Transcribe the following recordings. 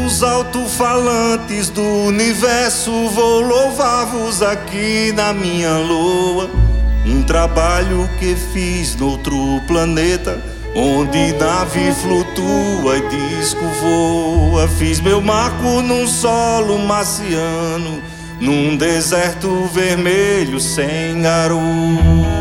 Pelos alto-falantes do universo vou louvar-vos aqui na minha loa. Um trabalho que fiz noutro planeta, onde nave flutua e disco voa. Fiz meu marco num solo marciano, num deserto vermelho sem garoa.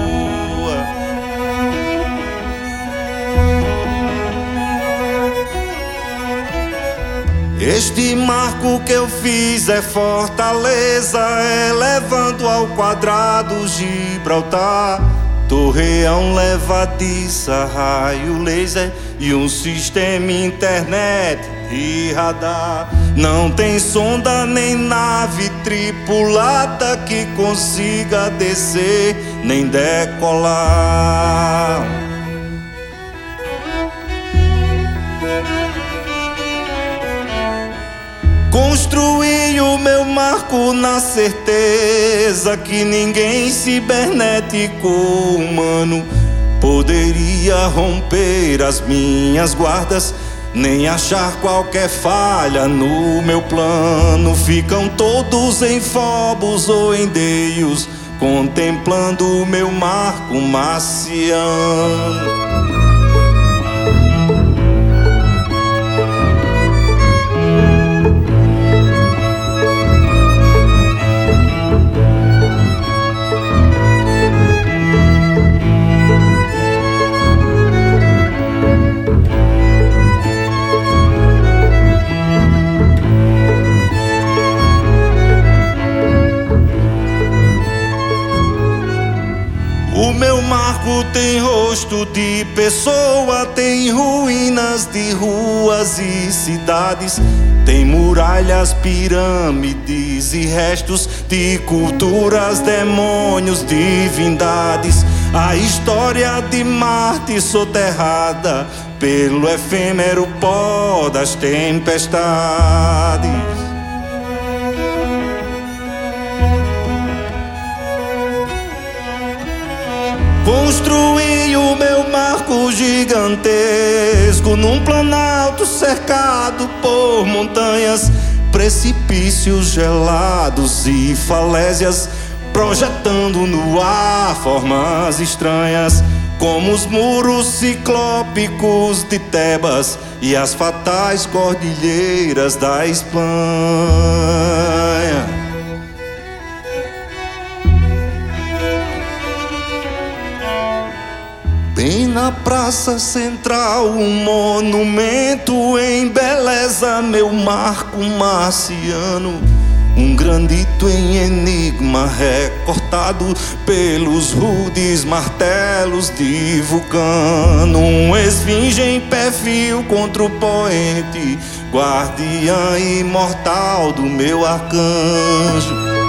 Este marco que eu fiz é fortaleza, elevando ao quadrado Gibraltar. Torreão levadiça, raio laser e um sistema internet e radar. Não tem sonda nem nave tripulada que consiga descer nem decolar. Construí o meu marco na certeza que ninguém cibernético humano poderia romper as minhas guardas, nem achar qualquer falha no meu plano. Ficam todos em Phobos ou em Deus, contemplando o meu marco marciano. O meu marco tem rosto de pessoa, tem ruínas de ruas e cidades, tem muralhas, pirâmides e restos de culturas, demônios, divindades. A história de Marte soterrada pelo efêmero pó das tempestades. Construí o meu marco gigantesco num planalto cercado por montanhas, precipícios gelados e falésias, projetando no ar formas estranhas, como os muros ciclópicos de Tebas e as fatais cordilheiras da Espanha. Bem na praça central, um monumento embeleza meu marco marciano. Um granito em enigma recortado pelos rudes martelos de Vulcano. Um esfinge em perfil contra o poente, guardiã imortal do meu arcanjo.